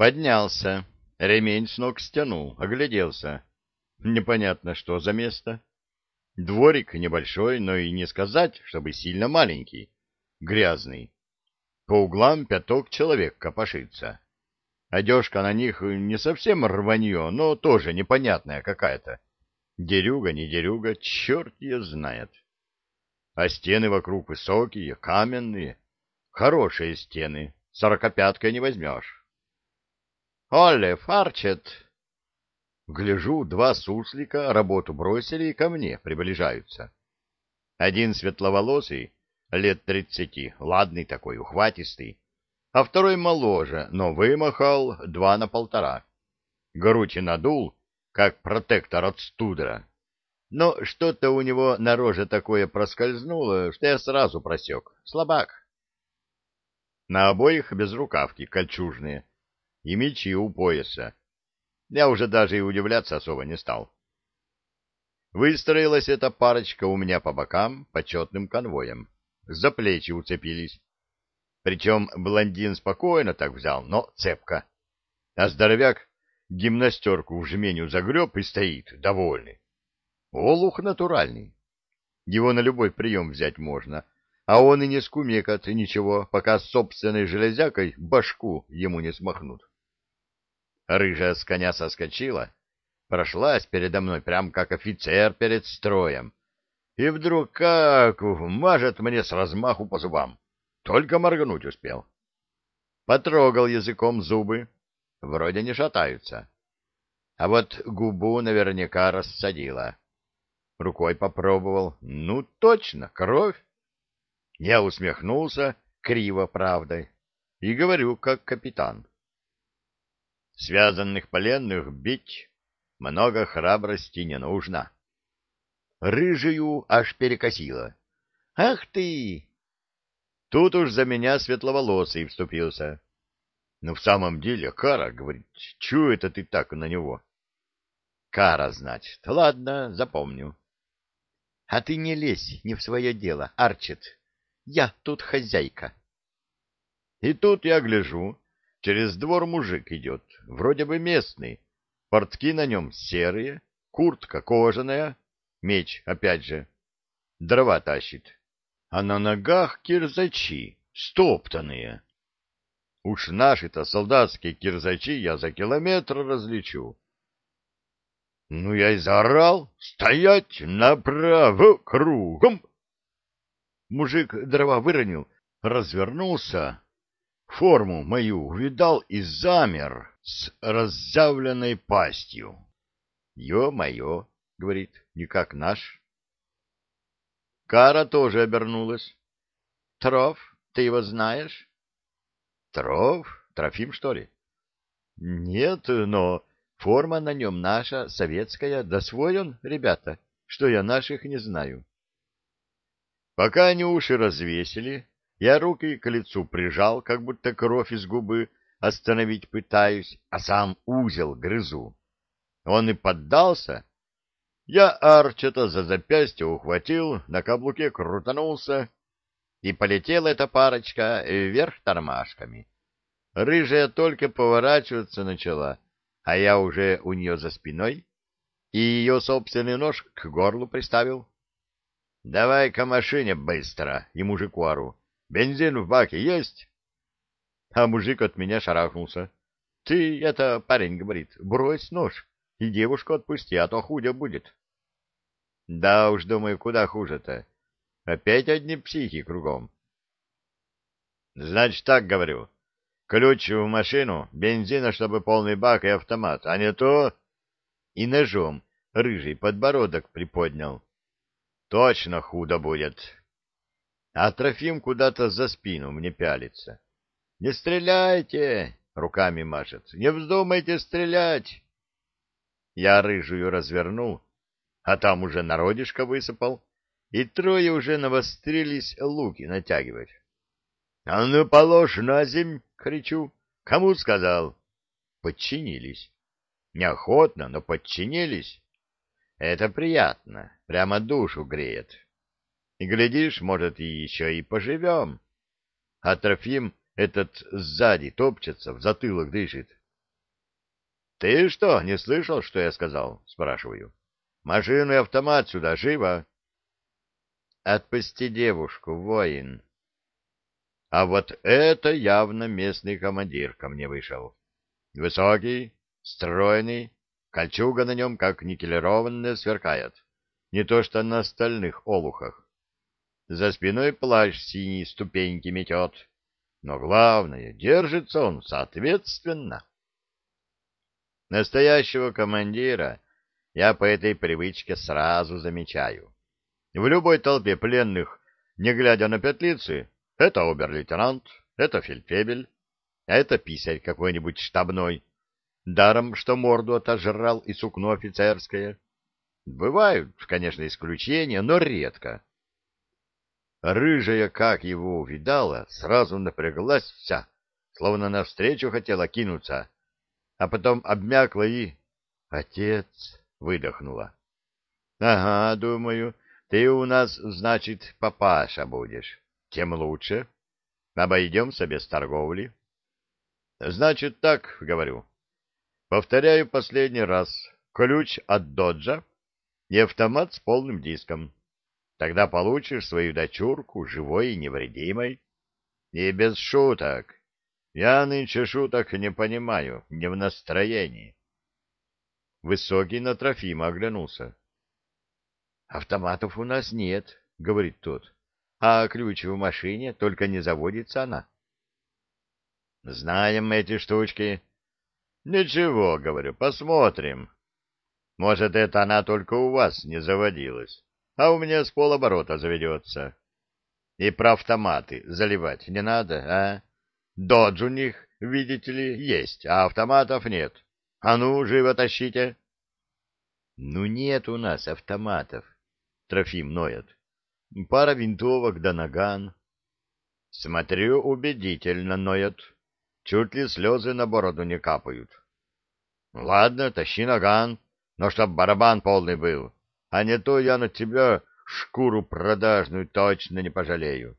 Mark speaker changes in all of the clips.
Speaker 1: Поднялся, ремень с ног стянул, огляделся. Непонятно, что за место. Дворик небольшой, но и не сказать, чтобы сильно маленький, грязный. По углам пяток человек копошится. Одежка на них не совсем рванье, но тоже непонятная какая-то. Дерюга, не дерюга, черт ее знает. А стены вокруг высокие, каменные. Хорошие стены, 45-кой не возьмешь. «Оле, Фарчет!» Гляжу, два суслика работу бросили и ко мне приближаются. Один светловолосый, лет 30, ладный такой, ухватистый, а второй моложе, но вымахал 2 на 1,5. Грудь надул, как протектор от студра. Но что-то у него на роже такое проскользнуло, что я сразу просек. Слабак. На обоих безрукавки кольчужные и мечи у пояса. Я уже даже и удивляться особо не стал. Выстроилась эта парочка у меня по бокам почетным конвоем. За плечи уцепились. Причем блондин спокойно так взял, но цепко. А здоровяк гимнастерку в жменю загреб и стоит, довольный. Олух натуральный. Его на любой прием взять можно, а он и не скумекает ничего, пока с собственной железякой башку ему не смахнут. Рыжая с коня соскочила, прошлась передо мной прям как офицер перед строем, и вдруг как мажет мне с размаху по зубам. Только моргнуть успел. Потрогал языком зубы, вроде не шатаются. А вот губу наверняка рассадила. Рукой попробовал. Ну, точно, кровь. Я усмехнулся, криво правдой, и говорю, как капитан. Связанных пленных бить, много храбрости не нужно. Рыжую аж перекосило. «Ах ты!» Тут уж за меня светловолосый вступился. Ну, в самом деле, Кара, говорит, чё это ты так на него? Кара, значит. Ладно, запомню. А ты не лезь не в свое дело, Арчит. Я тут хозяйка. И тут я гляжу, через двор мужик идет, вроде бы местный. Портки на нем серые, куртка кожаная, меч, опять же, дрова тащит. А на ногах кирзачи, стоптанные. Уж наши-то солдатские кирзачи я за километр различу. Ну, я и заорал: «Стоять! Направо! Кругом!» Мужик дрова выронил, развернулся, форму мою увидал и замер с разъявленной пастью. «Ё-моё!» — говорит, — «не как наш». Кара тоже обернулась. «Троф, ты его знаешь?» «Троф? Трофим, что ли?» «Нет, но форма на нем наша, советская, да свой он, ребята, что я наших не знаю». Пока они уши развесили, я руки к лицу прижал, как будто кровь из губы остановить пытаюсь, а сам узел грызу. Он и поддался. Я Арчета за запястье ухватил, на каблуке крутанулся, и полетела эта парочка вверх тормашками. Рыжая только поворачиваться начала, а я уже у нее за спиной, и ее собственный нож к горлу приставил. «Давай к машине быстро!» И мужику ору. «Бензин в баке есть?» А мужик от меня шарахнулся. «Ты, это, парень, — говорит, — брось нож и девушку отпусти, а то худо будет». Да уж, думаю, куда хуже-то. Опять одни психи кругом. «Значит так, — говорю, — ключ в машину, бензина, чтобы полный бак и автомат, а не то...» И ножом рыжий подбородок приподнял. «Точно худо будет». А Трофим куда-то за спину мне пялится. «Не стреляйте!» — руками машет. «Не вздумайте стрелять!» Я рыжую развернул, а там уже народишко высыпал, и трое уже навострились луки натягивать. «А ну, положь на земь!» — кричу. «Кому сказал?» Подчинились. Неохотно, но подчинились. Это приятно, прямо душу греет. И, глядишь, может, и еще и поживем. А Трофим этот сзади топчется, в затылок дышит. Ты что, не слышал, что я сказал? Спрашиваю. Машину и автомат сюда, живо. Отпусти девушку, воин. А вот это явно местный командир ко мне вышел. Высокий, стройный, кольчуга на нем, как никелированная, сверкает. Не то что на остальных олухах. За спиной плащ синий ступеньки метет. Но главное, держится он соответственно. Настоящего командира я по этой привычке сразу замечаю. В любой толпе пленных, не глядя на петлицы, это обер-лейтенант, это фельдфебель, а это писарь какой-нибудь штабной, даром, что морду отожрал и сукно офицерское. Бывают, конечно, исключения, но редко. Рыжая, как его увидала, сразу напряглась вся, словно навстречу хотела кинуться, а потом обмякла и... «Отец!» — выдохнула. «Ага, думаю, ты у нас, значит, папаша будешь. Тем лучше. Обойдемся без торговли». «Значит так, — говорю. Повторяю последний раз. Ключ от доджа и автомат с полным диском. Тогда получишь свою дочурку живой и невредимой. И без шуток. Я нынче шуток не понимаю, не в настроении». Высокий на Трофима оглянулся. «Автоматов у нас нет, — говорит тот, — а ключ в машине, только не заводится она». «Знаем мы эти штучки». «Ничего, — говорю, — посмотрим. Может, это она только у вас не заводилась, а у меня с полоборота заведется. И про автоматы заливать не надо, а? Додж у них, видите ли, есть, а автоматов нет. А ну, живо тащите». «Ну нет у нас автоматов», — Трофим ноет. «Пара винтовок да наган». Смотрю, убедительно ноет. Чуть ли слезы на бороду не капают. «Ладно, тащи наган, но чтоб барабан полный был, а не то я на тебя шкуру продажную точно не пожалею».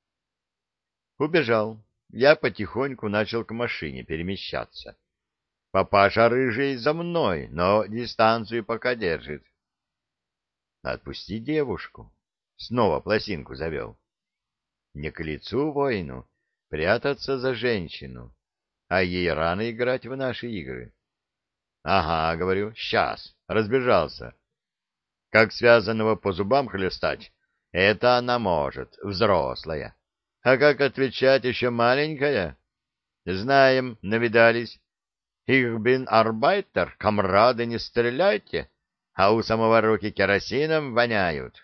Speaker 1: Убежал. Я потихоньку начал к машине перемещаться. Папаша рыжий за мной, но дистанцию пока держит. «Отпусти девушку». Снова пластинку завел. Не к лицу воину прятаться за женщину, а ей рано играть в наши игры. «Ага, — говорю, — сейчас». Разбежался. Как связанного по зубам хлестать, это она может, взрослая. А как отвечать, еще маленькая? Знаем, навидались. «Ich bin Arbeiter, комрады, не стреляйте», а у самого руки керосином воняют.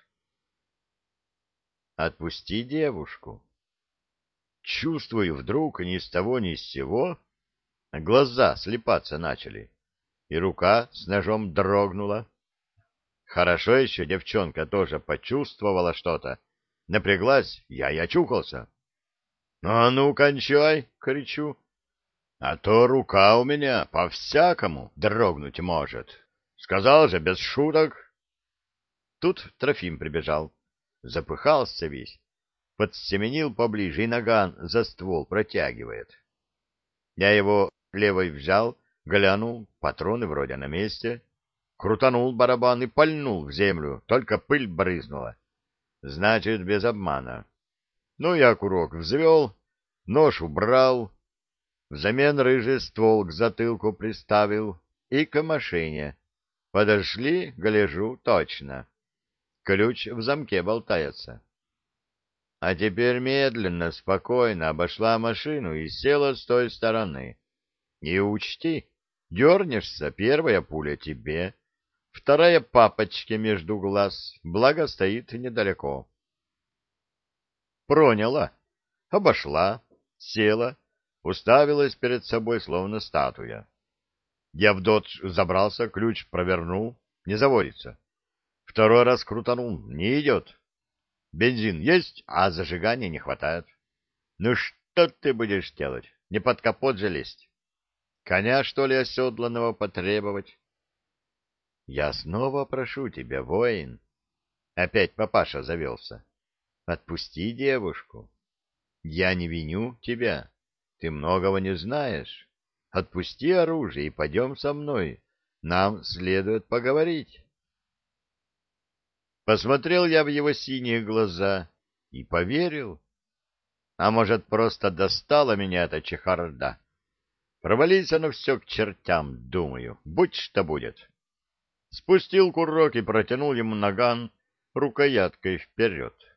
Speaker 1: «Отпусти девушку». Чувствую, вдруг ни с того ни с сего глаза слипаться начали, и рука с ножом дрогнула. Хорошо еще девчонка тоже почувствовала что-то. Напряглась, я и очухался. «А ну, кончай!» — кричу. «А то рука у меня по-всякому дрогнуть может. Сказал же, без шуток». Тут Трофим прибежал. Запыхался весь. Подсеменил поближе и наган за ствол протягивает. Я его левой взял, глянул, патроны вроде на месте. Крутанул барабан и пальнул в землю, только пыль брызнула. Значит, без обмана. Ну, я курок взвел, нож убрал, взамен рыжий ствол к затылку приставил и к машине. Подошли, гляжу, точно. Ключ в замке болтается. А теперь медленно, спокойно обошла машину и села с той стороны. И учти, дернешься, первая пуля тебе, вторая папочке между глаз, благо стоит недалеко. Проняла, обошла, села, уставилась перед собой, словно статуя. Я в додж забрался, ключ провернул, не заводится. Второй раз крутанул, не идет. Бензин есть, а зажигания не хватает. Ну что ты будешь делать? Не под капот же лезть? Коня, что ли, оседланного потребовать? Я снова прошу тебя, воин. Опять папаша завелся. Отпусти девушку. Я не виню тебя. Ты многого не знаешь. отпусти оружие и пойдем со мной. Нам следует поговорить. Посмотрел я в его синие глаза и поверил. А может, просто достала меня эта чехарда. Провались оно все к чертям, думаю, будь что будет. Спустил курок и протянул ему наган рукояткой вперед.